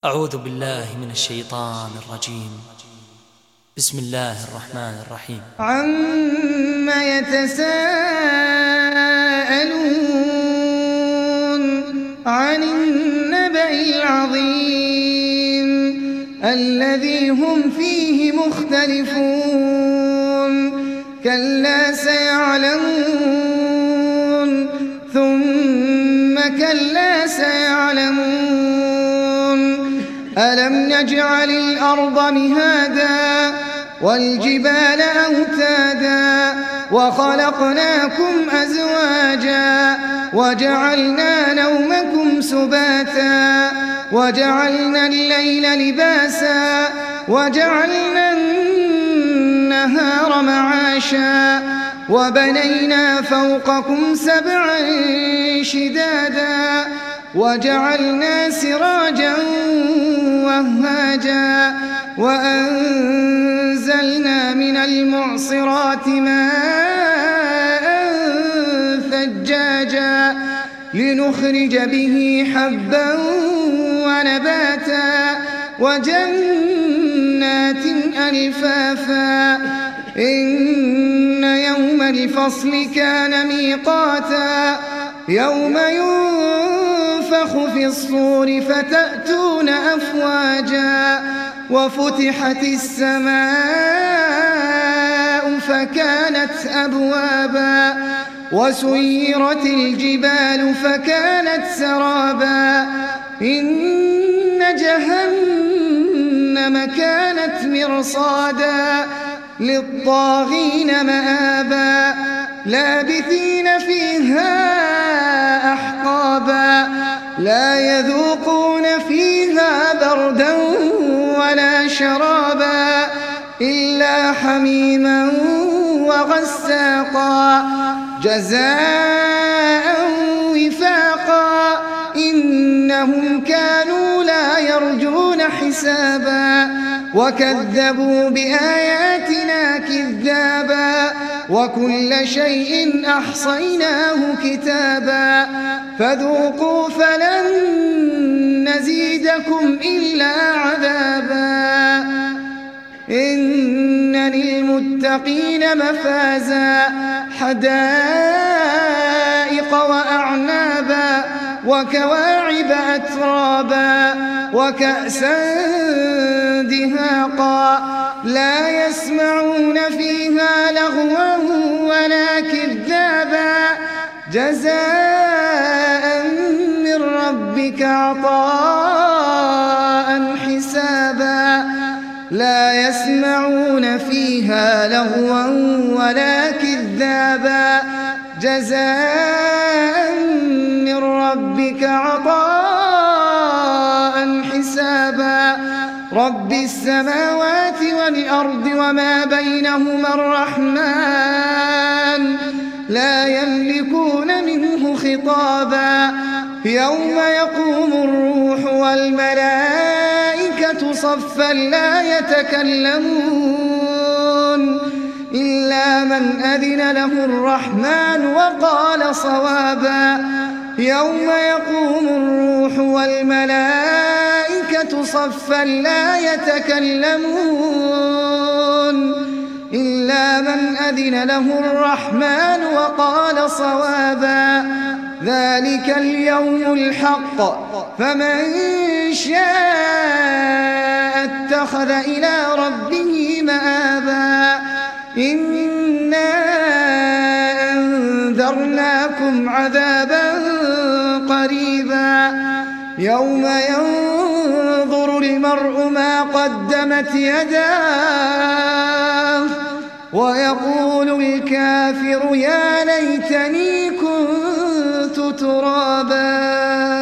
أعوذ بالله من الشيطان الرجيم. بسم الله الرحمن الرحيم. عما يتساءلون عن النبأ العظيم الذي هم فيه مختلفون كلا سيعلمون ثم كلا سيعلمون ألم نجعل الأرض مهادا والجبال أوتادا وخلقناكم أزواجا وجعلنا نومكم سباتا وجعلنا الليل لباسا وجعلنا النهار معاشا وبنينا فوقكم سبعا شدادا وجعلنا سراجا وهاجا وأنزلنا من المعصرات ماء ثجاجا لنخرج به حبا ونباتا وجنات ألفافا إن يوم الفصل كان ميقاتا يوم ينفخ في الصور فتأتون أفواجا وفتحت السماء فكانت أبوابا وسيرت الجبال فكانت سرابا إن جهنم كانت مرصادا للطاغين مآبا لابثين فيها أحقابا لا يذوقون فيها بردا ولا شرابا إلا حميما وغساقا جزاء وفاقا إنهم كانوا لا يرجون حسابا وكذبوا بآياتنا كذابا وكل شيء أحصيناه كتابا فذوقوا فلن نزيدكم إلا عذابا إن للمتقين مفازا حدائق وأعنابا وكواعب أترابا وكأسا دهاقا لا يسمعون فيها لغوا ولا كذابا جزاء من ربك عطاء حسابا لا يسمعون فيها لغوا ولا كذابا جزاء من ربك عطاء حسابا رب السماوات والأرض وما بينهما الرحمن لا يملكون منه خطابا يوم يقوم الروح والملائكة صفا لا يتكلمون إلا من أذن له الرحمن وقال صوابا يوم يقوم الروح والملائكة صفا لا يتكلمون إلا من أذن له الرحمن وقال صوابا ذلك اليوم الحق فمن شاء اتخذ إلى ربه مآبا إنا أنذرناكم عذابا قريبا يوم ينظر المرء ما قدمت يداه ويقول الكافر يا ليتني كنت ترابا.